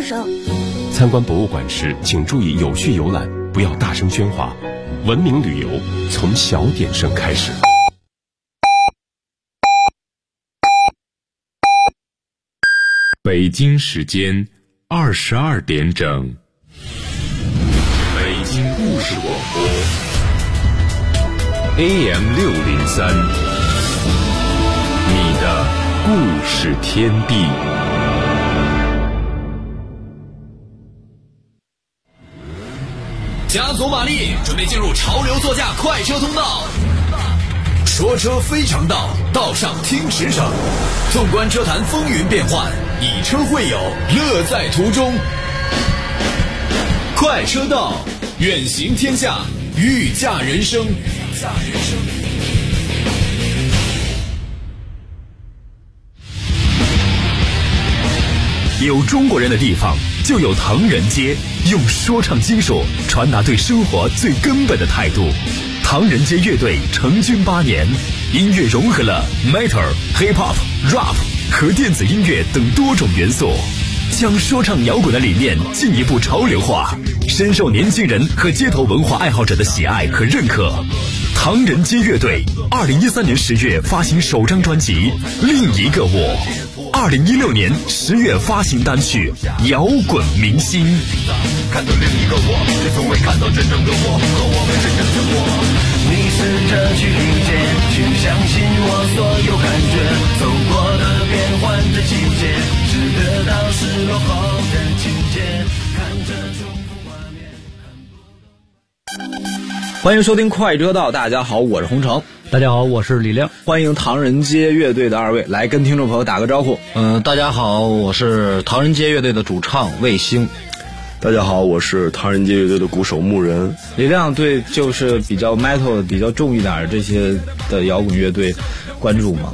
声。 参观博物馆时，请注意有序游览，不要大声喧哗。文明旅游从小点声开始。 北京时间22点整，北京故事广播 AM603，你的故事天地。 加足马力，准备进入潮流座驾快车通道。说车非常道，道上听驰骋。纵观车坛风云变幻，以车会友，乐在途中。快车道，远行天下，御驾人生。 有中国人的地方就有唐人街，用说唱技术传达对生活最根本的态度。唐人街乐队成军8年，音乐融合了 Metal、Hip-Hop、Rap 和电子音乐等多种元素，将说唱摇滚的理念进一步潮流化，深受年轻人和街头文化爱好者的喜爱和认可。唐人街乐队2013年10月发行首张专辑《另一个我》，2016年10月发行单曲《摇滚明星》。 看到另一个我，却从未看到真正的我和我们真正的我。你试着去理解，去相信我所有感觉，走过的变换的季节，只得到失落后的情节，看着重复画面。 欢迎收听快车道，大家好，我是洪城。 大家好，我是李亮。 欢迎唐人街乐队的二位来跟听众朋友打个招呼。 大家好，我是唐人街乐队的主唱卫星。 大家好，我是唐人街乐队的鼓手牧人。 李亮对就是比较 metal 比较重一点这些的摇滚乐队关注吗？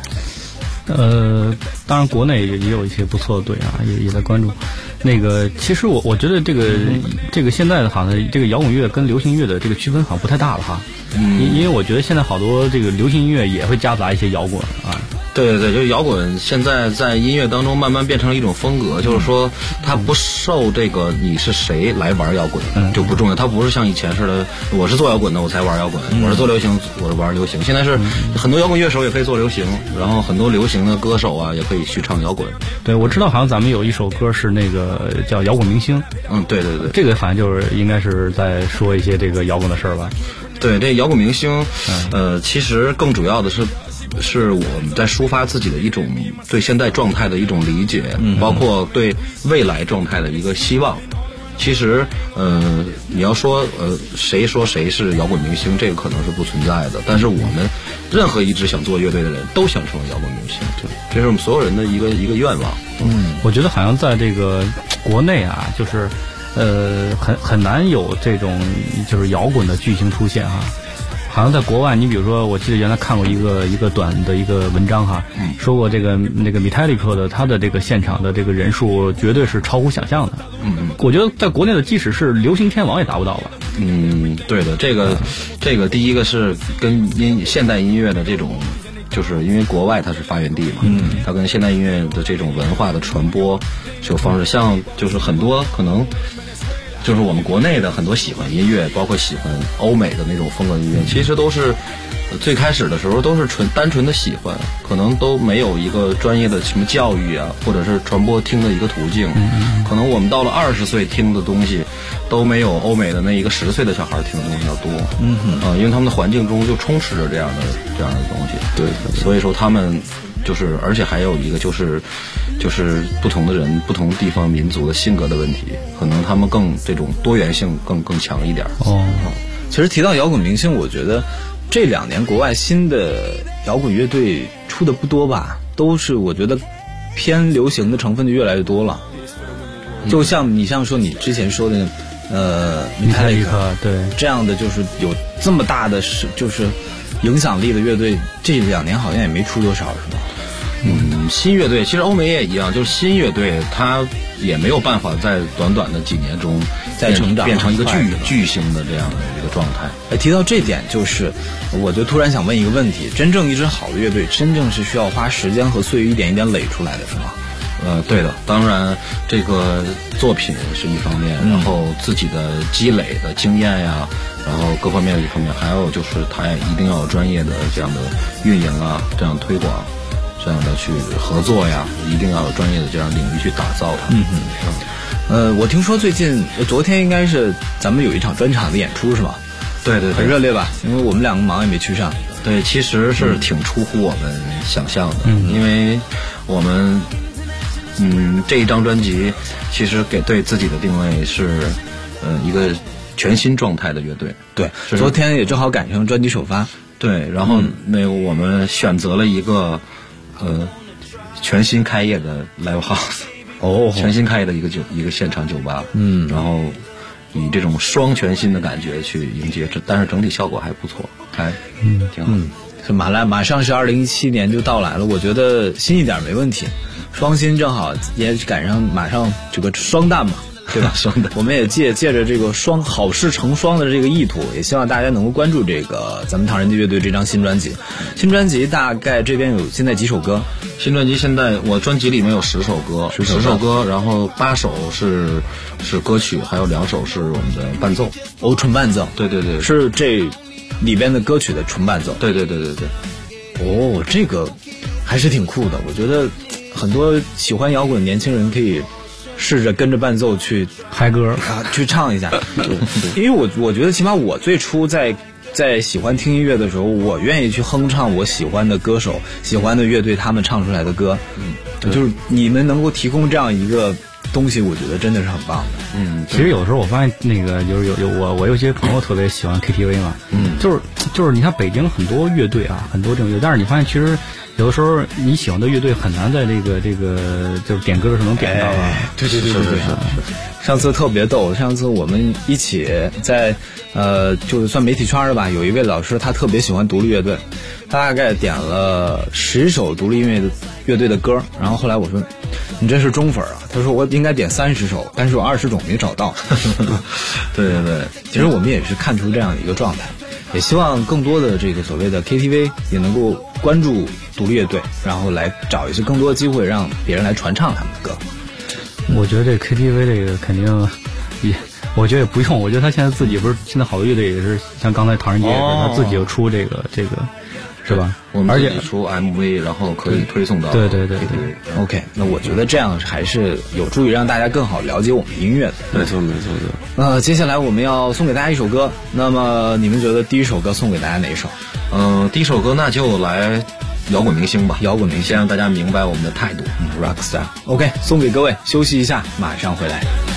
当然国内也有一些不错的队啊，也在关注。其实我觉得这个现在的好像这个摇滚乐跟流行乐的这个区分好像不太大了哈。因为我觉得现在好多这个流行音乐也会夹杂一些摇滚啊。 对，就是摇滚现在在音乐当中慢慢变成了一种风格，就是说它不受这个你是谁来玩摇滚就不重要，它不是像以前似的我是做摇滚的我才玩摇滚，我是做流行我是玩流行。现在是很多摇滚乐手也可以做流行，然后很多流行的歌手啊也可以去唱摇滚。 对，我知道好像咱们有一首歌是那个叫摇滚明星。 对， 这个好像就是应该是在说一些这个摇滚的事儿吧。 对，这摇滚明星其实更主要的是我们在抒发自己的一种对现在状态的一种理解，包括对未来状态的一个希望。其实你要说谁说谁是摇滚明星，这个可能是不存在的，但是我们任何一支想做乐队的人都想成为摇滚明星，这是我们所有人的一个愿望。 我觉得好像在这个国内啊，就是很难有这种就是摇滚的巨星出现哈。好像在国外，你比如说，我记得原来看过一个短的一个文章哈，说过那个 Metallica 的他的这个现场的这个人数绝对是超乎想象的。我觉得在国内的即使是流行天王也达不到吧。 对的，这个第一个是跟现代音乐的这种，就是因为国外它是发源地嘛，它跟现代音乐的这种文化的传播是有方式，像就是很多可能。就是我们国内的很多喜欢音乐，包括喜欢欧美的那种风格音乐，其实都是最开始的时候都是单纯的喜欢，可能都没有一个专业的什么教育啊，或者是传播听的一个途径。可能我们到了20岁听的东西，都没有欧美的那一个10岁的小孩听的东西要多。因为他们的环境中就充斥着这样的东西。对，所以说他们就是，而且还有一个就是不同的人、不同地方民族的性格的问题，可能他们更这种多元性更强一点。 其实提到摇滚明星，我觉得这2年国外新的摇滚乐队出的不多吧，都是我觉得偏流行的成分就越来越多了。就像你说你之前说的 Metallica 对这样的，就是有这么大的就是影响力的乐队，这2年好像也没出多少，是吧？ 新乐队其实欧美也一样，就是新乐队它也没有办法在短短的几年中再成长变成一个巨星的这样的一个状态。 提到这点，就是我就突然想问一个问题：真正一支好的乐队，真正是需要花时间和岁月一点一点垒出来的，是吗？ 对的，当然这个作品是一方面，然后自己的积累的经验呀，然后各方面一方面，还有就是他也一定要有专业的这样的运营啊，这样推广，这样的去合作呀，一定要有专业的这样领域去打造它。 我听说昨天应该是咱们有一场专场的演出是吧？ 对对对， 很热烈吧？因为我们两个忙也没去上。 对，其实是挺出乎我们想象的，因为我们这一张专辑其实对自己的定位是一个全新状态的乐队。 对，昨天也正好赶上专辑首发。 对，然后我们选择了一个全新开业的 live house， 全新开业的一个现场酒吧，然后以这种双全新的感觉去迎接，但是整体效果还不错，挺好。 是马上是2017年就到来了，我觉得新一点没问题，双新正好也赶上马上这个双旦嘛，对吧？双旦，我们也借着这个好事成双的这个意图，也希望大家能够关注这个咱们唐人街乐队这张新专辑。新专辑大概这边有现在几首歌？ 新专辑现在我专辑里面有10首歌，10首歌，然后8首是歌曲，还有2首是我们的伴奏。 纯伴奏。对，是这里边的歌曲的纯伴奏。对。这个还是挺酷的，我觉得很多喜欢摇滚的年轻人可以试着跟着伴奏去嗨歌啊，去唱一下。因为我觉得起码我最初在喜欢听音乐的时候，我愿意去哼唱我喜欢的歌手、喜欢的乐队他们唱出来的歌。就是你们能够提供这样一个东西，我觉得真的是很棒的。 其实有时候我发现那个就是我有些朋友特别喜欢 KTV 嘛，就是你看北京很多乐队啊，很多这种乐队，但是你发现其实有的时候你喜欢的乐队很难在这个就是点歌的时候能点到啊。 对。上次特别逗，上次我们一起在就是算媒体圈的吧，有一位老师他特别喜欢独立乐队，他大概点了10首独立音乐的乐队的歌，然后后来我说你这是忠粉啊，他说我应该点30首，但是有20种没找到。 对， 其实我们也是看出这样的一个状态，也希望更多的这个所谓的 KTV 也能够关注独立乐队，然后来找一些更多的机会让别人来传唱他们的歌。 我觉得这 KTV 这个肯定我觉得也不用，我觉得他现在自己不是现在好多乐队也是像刚才唐人街他自己就出这个是吧？ 我们自己出 MV， 然后可以推送到对。 OK， 那我觉得这样还是有助于让大家更好了解我们的音乐的。 没错。 接下来我们要送给大家一首歌，那么你们觉得第一首歌送给大家哪一首？ 第一首歌那就来摇滚明星吧，先让大家明白我们的态度。 Rockstar。OK， 送给各位，休息一下，马上回来。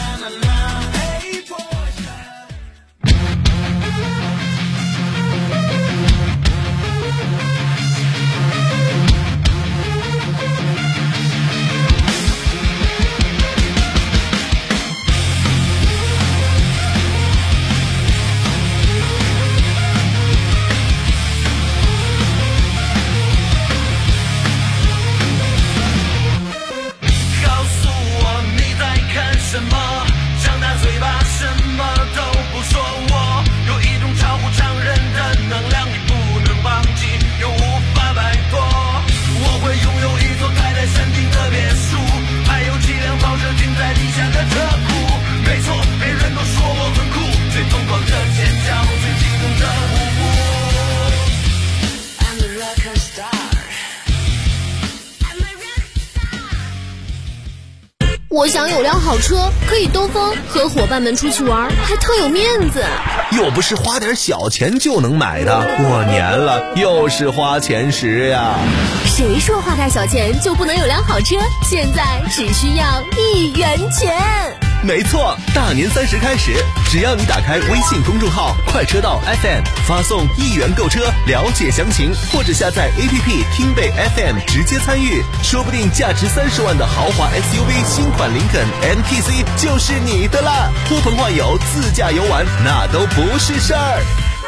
我想有辆好车，可以兜风，和伙伴们出去玩，还特有面子。 又不是花点小钱就能买的，过年了又是花钱时呀。 谁说花点小钱就不能有辆好车？现在只需要1元钱。 没错，大年30开始，只要你打开微信公众号快车道 FM， 发送1元购车，了解详情，或者下载 APP 听贝 FM 直接参与，说不定价值30万的豪华 SUV 新款林肯 MTC 就是你的啦！呼朋唤友自驾游玩那都不是事儿。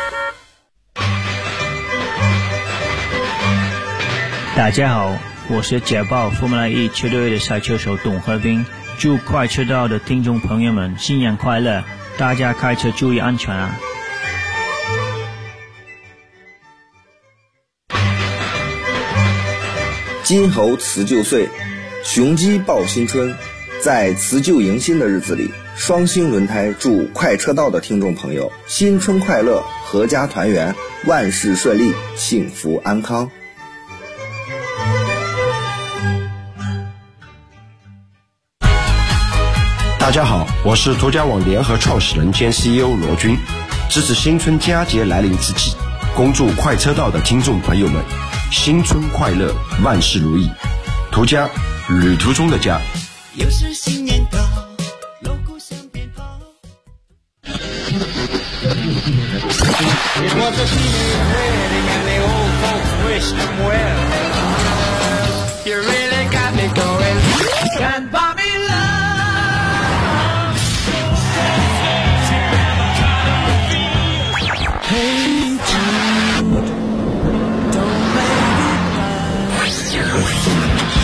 大家好，我是捷豹 Formula E 车队的赛车手董和斌。祝快车道的听众朋友们新年快乐，大家开车注意安全啊。 金猴辞旧岁， 雄鸡报新春，在辞旧迎新的日子里，双星轮胎祝快车道的听众朋友新春快乐，阖家团圆，万事顺利，幸福安康。 大家好，我是途家网联合创始人兼 CEO 罗军。值此新春佳节来临之际，恭祝快车道的听众朋友们新春快乐，万事如意。途家，旅途中的家。 又是新年到，锣鼓响鞭炮。It was a senior wedding and the old folks wished him well. You really got me going. Can't buy me love. Hey Jude, don't make it bad.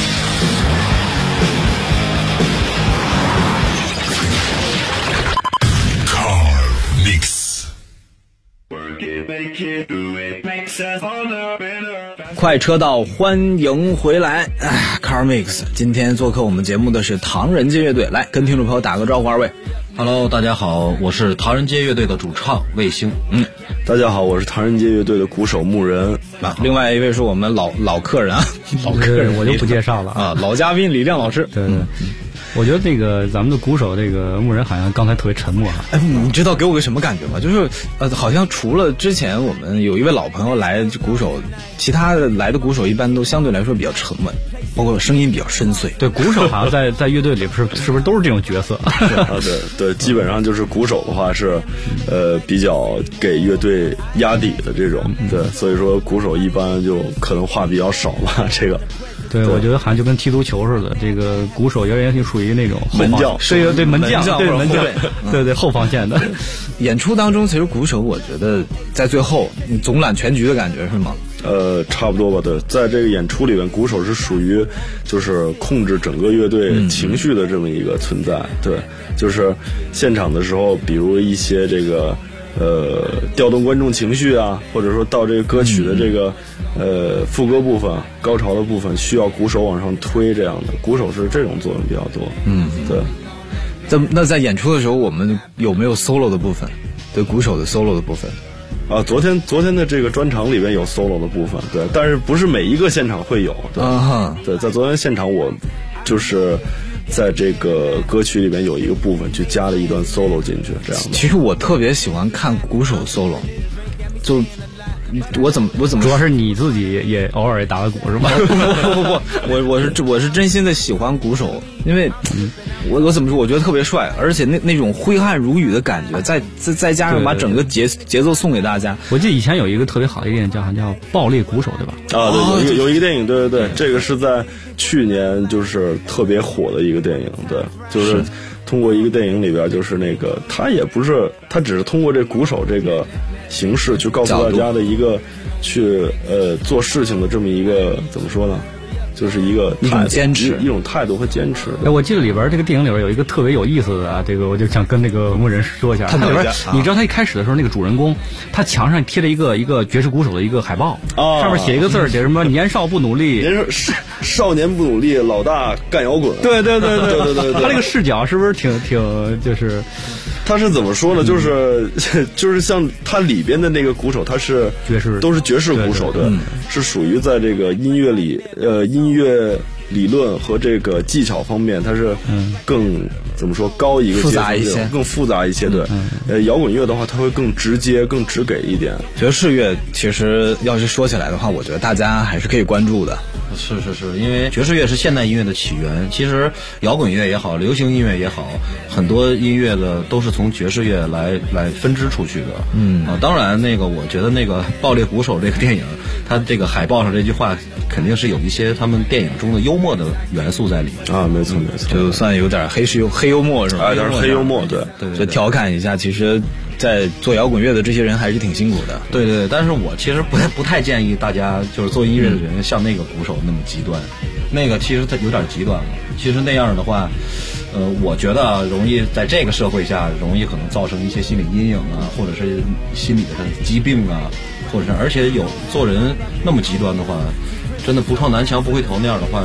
Mix 快车道，欢迎回来。Car Mix 今天做客我们节目的是唐人街乐队，来跟听众朋友打个招呼。二位 Hello， 大家好，我是唐人街乐队的主唱卫星。 大家好，我是唐人街乐队的鼓手牧人。 另外一位是我们老客人啊，老客人我就不介绍了啊，老嘉宾李亮老师。 对。我觉得那个咱们的鼓手这个牧人好像刚才特别沉默啊。 你知道给我个什么感觉吗？就是好像除了之前我们有一位老朋友来鼓手，其他的来的鼓手一般都相对来说比较沉稳，包括声音比较深邃。 对，鼓手好像在乐队里是不是都是这种角色？ 对，基本上就是鼓手的话是比较给乐队压底的这种。对，所以说鼓手一般就可能话比较少吧，这个。 对，我觉得好像就跟踢足球似的，这个鼓手有点属于那种门将， 对门将，对后防线的。 演出当中，其实鼓手我觉得在最后你总揽全局的感觉是吗？ 差不多吧。对，在这个演出里面，鼓手是属于就是控制整个乐队情绪的这么一个存在。对，就是现场的时候，比如一些这个调动观众情绪啊，或者说到这个歌曲的这个副歌部分、高潮的部分，需要鼓手往上推，这样的鼓手是这种作用比较多。 对。那在演出的时候，我们有没有 solo 的部分？对，鼓手的 solo 的部分。 啊，昨天的这个专场里面有 solo 的部分，对，但是不是每一个现场会有。对，在昨天现场我就是在这个歌曲里面有一个部分去加了一段 solo 进去，这样的。 其实我特别喜欢看鼓手 solo， 就我怎么主要是你自己也偶尔也打个鼓是吧？ 不，我是真心的喜欢鼓手，因为我怎么说？我觉得特别帅，而且那种挥汗如雨的感觉，再加上把整个节奏送给大家。 我记得以前有一个特别好的电影叫《爆裂鼓手》，对吧？ 啊，对，有一个电影，对，这个是在去年就是特别火的一个电影，对，就是通过一个电影里边，就是那个他只是通过这鼓手这个形式去告诉大家的一个去做事情的这么一个怎么说呢？就是一种坚持，一种态度和坚持。 我记得里边这个电影里边有一个特别有意思的啊，这个我就想跟那个牧人说一下。它里边你知道他一开始的时候，那个主人公他墙上贴了一个爵士鼓手的一个海报，上面写一个字儿，写什么年少不努力， 少年不努力，老大干摇滚。 对，他这个视角是不是挺就是？ 他是怎么说呢？就是像他里边的那个鼓手，他是都是爵士鼓手，对，是属于在这个音乐理论和这个技巧方面，它是更怎么说高一个复杂一些， 更复杂一些。对，摇滚乐的话，它会更直接、更直给一点。 爵士乐其实要是说起来的话，我觉得大家还是可以关注的。 是，因为爵士乐是现代音乐的起源。其实摇滚乐也好，流行音乐也好，很多音乐的都是从爵士乐来分支出去的。当然我觉得那个《爆裂鼓手》这个电影，它这个海报上这句话肯定是有一些他们电影中的幽默的元素在里面啊，没错， 就算有点黑幽默是吧？ 有点黑幽默，对， 就调侃一下，其实在做摇滚乐的这些人还是挺辛苦的。 对，但是我其实不太建议大家就是做音乐的人像那个鼓手那么极端，那个其实它有点极端了。其实那样的话，我觉得容易在这个社会下容易可能造成一些心理阴影啊，或者是心理的疾病啊，或者是而且有做人那么极端的话，真的不撞南墙不回头那样的话，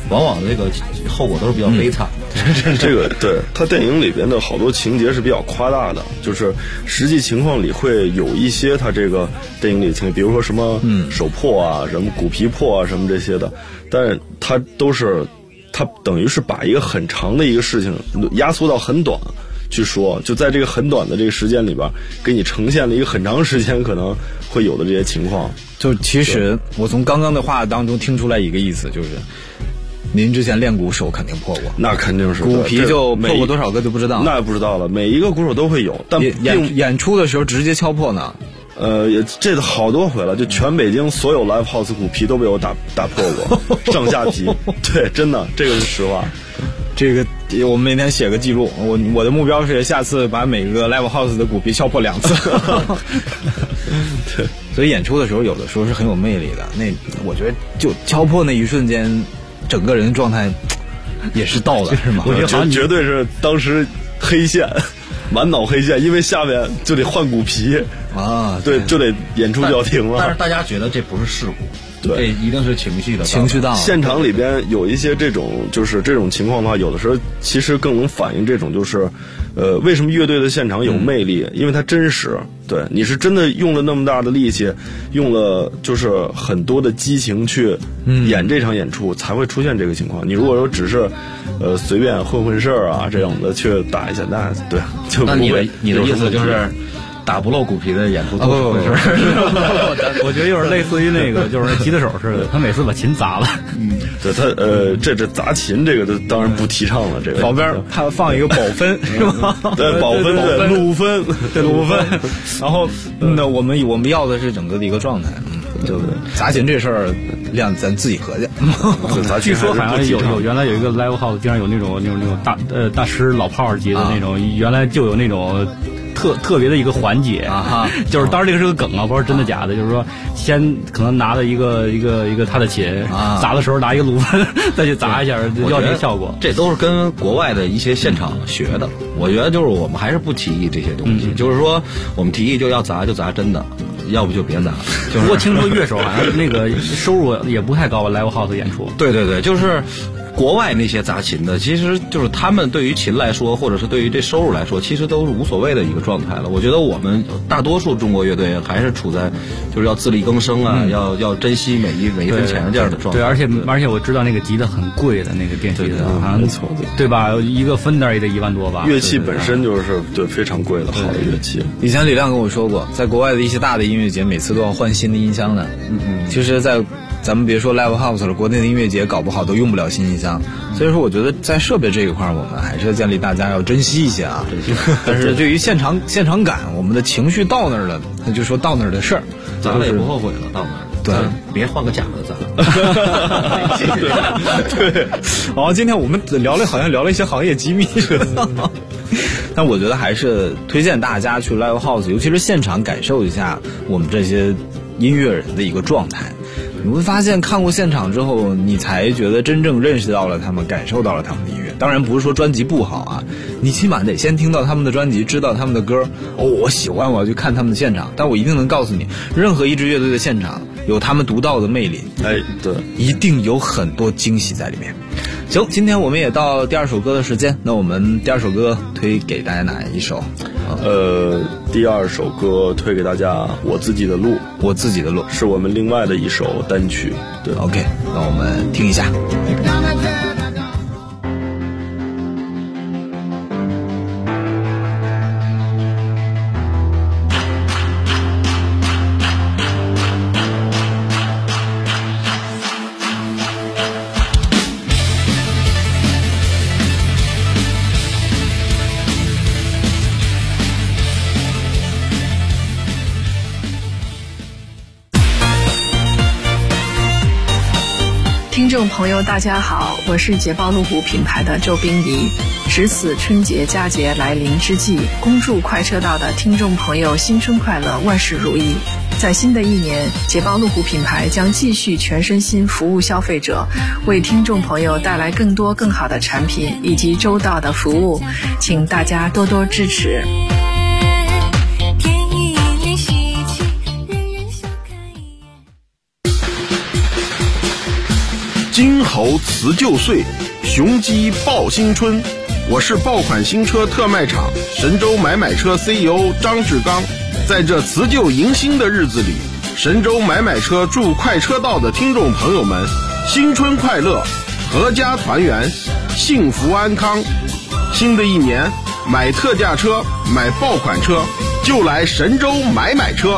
往往这个后果都是比较悲惨。 这个对他电影里边的好多情节是比较夸大的，就是实际情况里会有一些他这个电影里情节，比如说什么手破啊，什么骨皮破啊，什么这些的，但是他都是他等于是把一个很长的一个事情压缩到很短去说，就在这个很短的这个时间里边，给你呈现了一个很长时间可能会有的这些情况。 就其实我从刚刚的话当中听出来一个意思，就是您之前练鼓手肯定破过， 那肯定是鼓皮就破过多少个就不知道， 那不知道了。每一个鼓手都会有，但演出的时候直接敲破呢。 这好多回了，就全北京所有 live house 鼓皮都被我打破过，上下皮。对，真的，这个是实话。 这个我们每天写个记录，我的目标是下次把每个 live house 的鼓皮敲破2次。对，所以演出的时候有的时候是很有魅力的。那我觉得就敲破那一瞬间，整个人的状态也是到了，是吗？ 我觉得好像绝对是当时黑线，满脑黑线，因为下面就得换鼓皮啊， 对，就得演出就要停了。 但是大家觉得这不是事故。 对， 这一定是情绪的情绪到了。 现场里边有一些这种就是这种情况的话，有的时候其实更能反映这种就是为什么乐队的现场有魅力，因为它真实。对，你是真的用了那么大的力气，用了就是很多的激情去演这场演出，才会出现这个情况。你如果说只是随便混事儿啊这种的去打一下，那对就不会。 你的意思就是打不漏骨皮的演出都是回事。 我觉得有点类似于那个，就是吉他手似的，他每次把琴砸了。 对他这砸琴这个当然不提倡了。这个旁边他放一个保分是吧？ 对，保分对鲁分对鲁分。然后那我们要的是整个的一个状态，对不对？砸琴这事儿量咱自己合计。 据说好像有原来有一个 live house，经常有那种大师老炮儿级的那种，原来就有那种。特别的一个环节啊，就是当然这个是个梗啊，不知道真的假的，就是说先可能拿了一个他的琴，砸的时候拿一个鲁芬再去砸一下，要这个效果。 这都是跟国外的一些现场学的。我觉得就是我们还是不提议这些东西，就是说我们提议就要砸就砸真的，要不就别砸。 不过听说乐手好像那个收入也不太高吧 ，live house 演出。 对，就是。国外那些砸琴的，其实就是他们对于琴来说，或者是对于这收入来说，其实都是无所谓的一个状态了。我觉得我们大多数中国乐队还是处在就是要自力更生啊，要珍惜每一分钱这样的状态。 对，而且我知道那个吉他很贵的，那个电吉他好像对吧？一个分袋也得1万多吧。 乐器本身就是对非常贵的好的乐器。 以前李亮跟我说过，在国外的一些大的音乐节，每次都要换新的音箱的。其实，在咱们别说 live house 了，国内的音乐节搞不好都用不了新音箱，所以说我觉得在设备这一块，我们还是要建立大家要珍惜一些啊。但是对于现场感，我们的情绪到那儿了，那就说到那儿的事儿， 咱们也不后悔了，到那儿。 对， 别换个假的咱。 对，好，今天我们好像聊了一些行业机密似的。但我觉得还是推荐大家去 live house， 尤其是现场感受一下我们这些音乐人的一个状态。你会发现看过现场之后，你才觉得真正认识到了他们，感受到了他们的音乐。当然不是说专辑不好啊，你起码得先听到他们的专辑，知道他们的歌。我喜欢，我要去看他们的现场。但我一定能告诉你，任何一支乐队的现场有他们独到的魅力。 对， 一定有很多惊喜在里面。行，今天我们也到第2首歌的时间，那我们第2首歌推给大家哪一首？ 第2首歌推给大家《我自己的路》， 我自己的路是我们另外的一首单曲。对 ，OK， 那我们听一下。 听众朋友大家好，我是捷豹路虎品牌的周冰怡。值此春节佳节来临之际，恭祝快车道的听众朋友新春快乐，万事如意。在新的一年，捷豹路虎品牌将继续全身心服务消费者，为听众朋友带来更多更好的产品以及周到的服务，请大家多多支持。 金猴辞旧岁，雄鸡报新春。我是爆款新车特卖场神州买车 CEO 张志刚。在这辞旧迎新的日子里，神州买车祝快车道的听众朋友们新春快乐，阖家团圆，幸福安康。新的一年，买特价车，买爆款车，就来神州买车。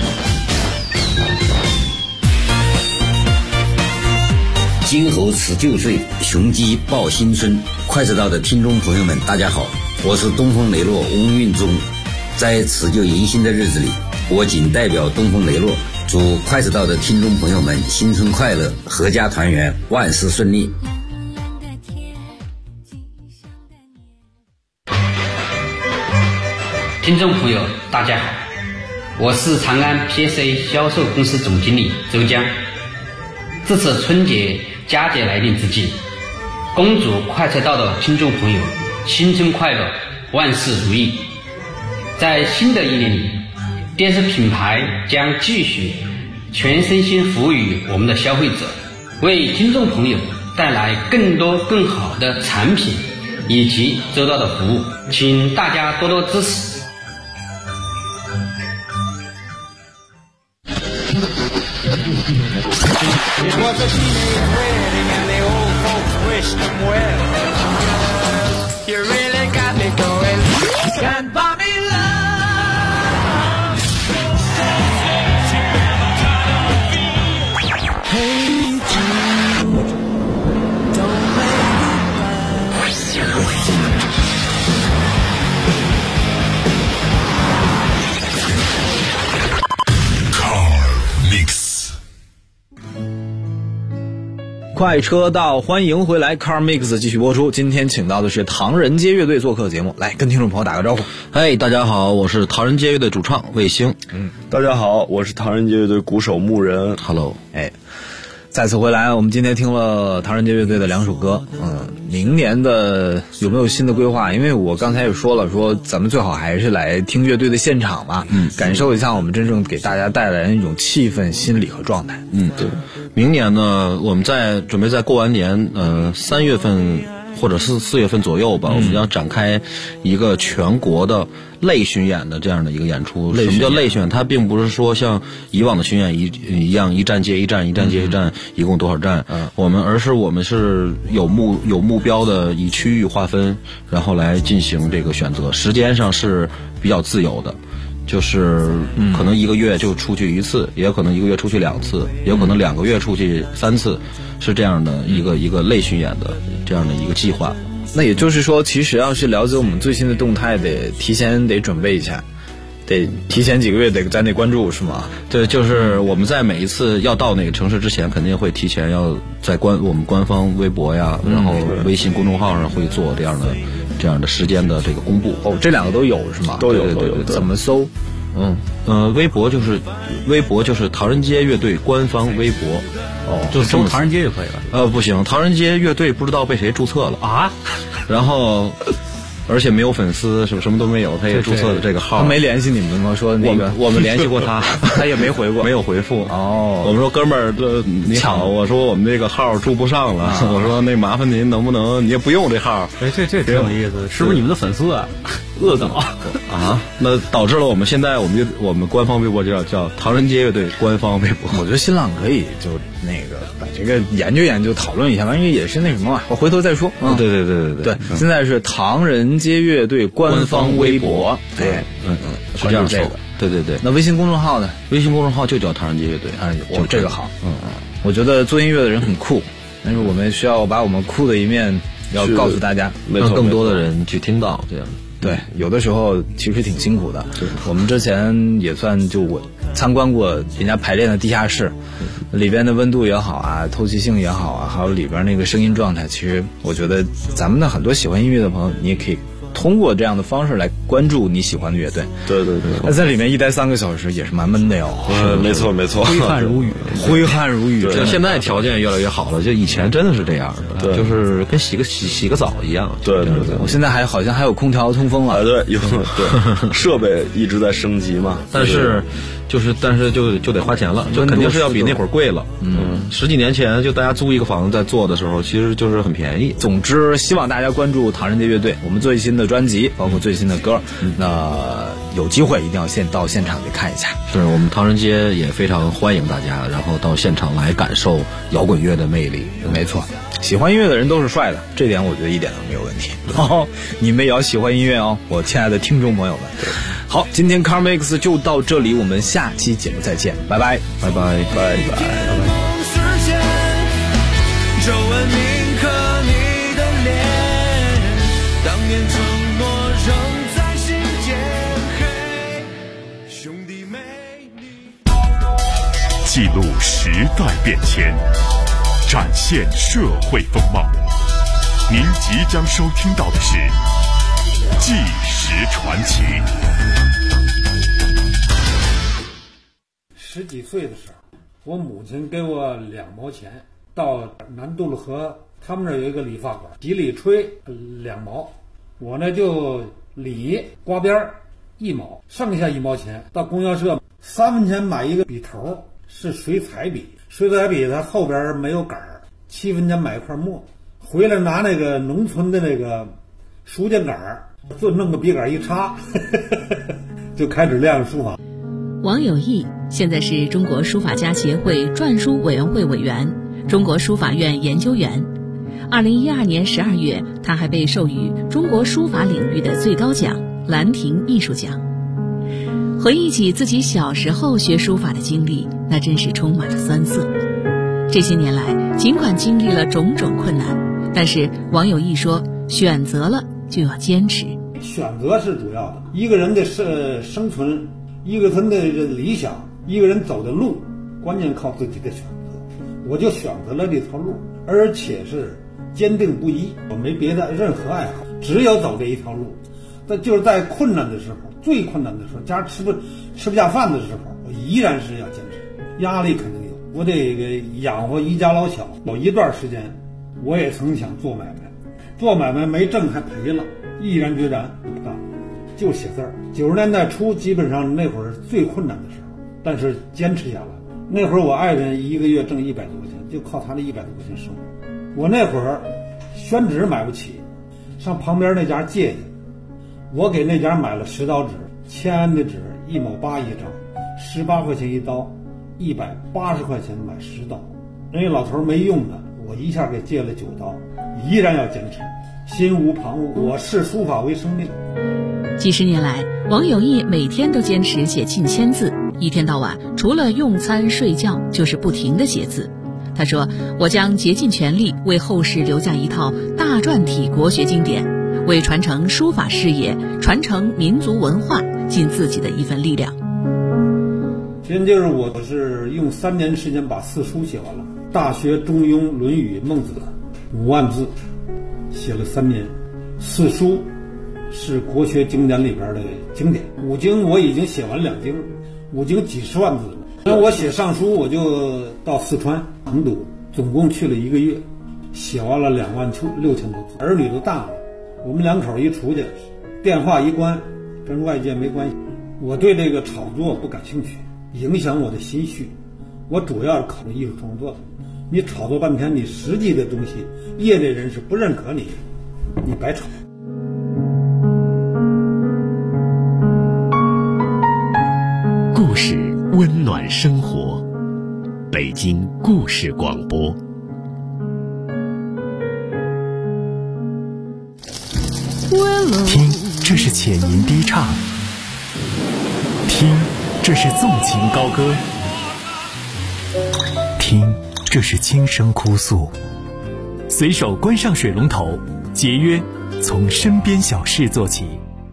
金猴辞旧岁，雄鸡报新春。快车道的听众朋友们，大家好，我是东风雷诺翁运忠。在辞旧迎新的日子里，我仅代表东风雷诺，祝快车道的听众朋友们新春快乐，阖家团圆，万事顺利。 听众朋友，大家好，我是长安 PSA 销售公司总经理周江。这次春节佳节来临之际，恭祝快车道的听众朋友新春快乐，万事如意。在新的一年里，电视品牌将继续全身心服务于我们的消费者，为听众朋友带来更多更好的产品以及周到的服务，请大家多多支持。 It was a teenage wedding and the old folks wished them well. You really got me going. Can't buy me love. Hey Jude, don't make it right. 快车道，欢迎回来 Car Mix 继续播出。今天请到的是唐人街乐队做客节目，来跟听众朋友打个招呼。 嘿，大家好，我是唐人街乐队主唱卫星。 大家好，我是唐人街乐队鼓手牧人。 Hello， 再次回来，我们今天听了唐人街乐队的2首歌。明年的有没有新的规划？因为我刚才也说了，说咱们最好还是来听乐队的现场嘛，感受一下我们真正给大家带来的那种气氛、心理和状态。 对。明年呢，我们准备在过完年，3月份或者是4月份左右吧，我们将展开一个全国的类巡演的这样的一个演出。什么叫类巡演？它并不是说像以往的巡演一样一站接一站，一站接一站，一共多少站？而是我们是有目标的，以区域划分，然后来进行这个选择。时间上是比较自由的。就是可能1个月就出去1次，也有可能1个月出去2次，也有可能2个月出去3次，是这样的一个类巡演的这样的一个计划。 那也就是说，其实要是了解我们最新的动态，得提前准备一下，得提前几个月得在内关注，是吗？ 对，就是我们在每一次要到哪个城市之前，肯定会提前要在我们官方微博呀，然后微信公众号上会做这样的时间的这个公布。 这2个都有是吗？ 都有。 怎么搜？ 微博就是唐人街乐队官方微博。 就搜唐人街就可以了。 不行，唐人街乐队不知道被谁注册了啊， 然后。而且没有粉丝，什么都没有，他也注册了这个号。 他没联系你们吗？说那个我们联系过他， 他也没回过， 没有回复。我们说哥们儿，你好，我说我们这个号注不上了，我说那麻烦您能不能你也不用这号？ 这挺有意思，是不是你们的粉丝啊？恶搞啊？那导致了我们现在我们官方微博就叫唐人街乐队官方微博。 我觉得新浪可以就那个把这个研究讨论一下，反正也是那什么嘛，我回头再说。 对， 现在是唐人街乐队官方微博。 是这样说。对。 那微信公众号呢？ 微信公众号就叫唐人街乐队。 就这个好。我觉得做音乐的人很酷，但是我们需要把我们酷的一面要告诉大家， 让更多的人去听到这样。 对，有的时候其实挺辛苦的。我们之前也算我参观过人家排练的地下室，里边的温度也好啊，透气性也好啊，还有里边那个声音状态，其实我觉得咱们的很多喜欢音乐的朋友，你也可以通过这样的方式来关注你喜欢的乐队。 对。 那在里面一待3个小时也是蛮闷的哟。 没错， 挥汗如雨。 就现在条件越来越好了，就以前真的是这样的，就是跟洗个澡一样。 对。 我现在好像还有空调通风了。 对，设备一直在升级嘛。 但是但是就得花钱了，就肯定是要比那会儿贵了。10几年前就大家租一个房子在做的时候，其实就是很便宜。 总之，希望大家关注唐人街乐队，我们最新的专辑，包括最新的歌，那有机会一定要到现场去看一下。 是我们唐人街也非常欢迎大家，然后到现场来感受摇滚乐的魅力。 没错，喜欢音乐的人都是帅的，这点我觉得一点都没有问题。你们也要喜欢音乐哦，我亲爱的听众朋友们。好，今天 Car Mix 就到这里，我们下期节目再见，拜拜， 拜拜，拜拜。 皱纹铭刻你的脸，当年承诺仍在心间。嘿，兄弟妹， 记录时代变迁，展现社会风貌。您即将收听到的是《纪实传奇》。 10几岁的时候，我母亲给我2毛钱，到南渡路河，他们那有一个理发馆，洗理吹2毛，我呢就理刮边1毛，剩下1毛钱到供销社3分钱买一个笔头，是水彩笔，水彩笔它后边没有杆，7分钱买一块墨，回来拿那个农村的那个书剑杆，就弄个笔杆一插，就开始练书法。 王有义现在是中国书法家协会篆书委员会委员、中国书法院研究员。2012年12月，他还被授予中国书法领域的最高奖兰亭艺术奖。回忆起自己小时候学书法的经历，那真是充满了酸涩。这些年来，尽管经历了种种困难，但是王有义说，选择了就要坚持。 选择是主要的，一个人的生存，一个人的理想，一个人走的路，关键靠自己的选择。我就选择了这条路，而且是坚定不移，我没别的任何爱好，只有走这一条路。但就是在困难的时候，最困难的时候，家吃不下饭的时候，我依然是要坚持。压力肯定有，我得养活一家老小。有一段时间，我也曾想做买卖，做买卖没挣还赔了，毅然决然不干，就写字儿。90年代初，基本上那会儿最困难的时候，但是坚持下来。那会儿我爱人一个月挣100多块钱，就靠他那100多块钱生活。我那会儿宣纸买不起，上旁边那家借去，我给那家买了10刀纸，签的纸1毛8一张，18块钱一刀，180块钱买10刀。人家老头没用的，我一下给借了9刀，依然要坚持，心无旁骛，我视书法为生命。 几十年来，王有义每天都坚持写近1000字，一天到晚除了用餐睡觉就是不停地写字。他说，我将竭尽全力为后世留下一套大篆体国学经典，为传承书法事业、传承民族文化尽自己的一份力量。 现在就是我是用3年时间把4书写完了，大学、中庸、论语、孟子5万字写了3年。4书是国学经典里边的经典，5经我已经写完2经，5经几十万字了。那我写上书，我就到四川成都，总共去了1个月，写完了26000多字。儿女都大了，我们2口一出去，电话一关，跟外界没关系。我对这个炒作不感兴趣，影响我的心绪。我主要是考虑艺术创作的。你炒作半天，你实际的东西，业内人士不认可你，你白炒。 故事温暖生活，北京故事广播。 听，这是浅吟低唱；听，这是纵情高歌；听，这是轻声哭诉。随手关上水龙头，节约，从身边小事做起。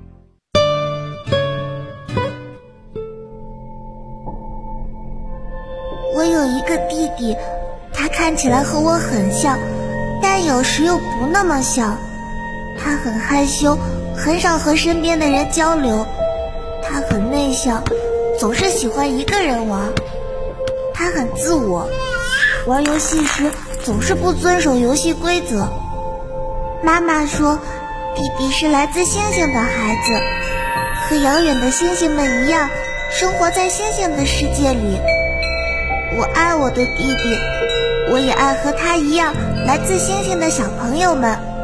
我有一个弟弟，他看起来和我很像，但有时又不那么像。他很害羞，很少和身边的人交流。他很内向，总是喜欢一个人玩。他很自我，玩游戏时总是不遵守游戏规则。妈妈说，弟弟是来自星星的孩子，和遥远的星星们一样， 生活在星星的世界里。我爱我的弟弟，我也爱和他一样来自星星的小朋友们。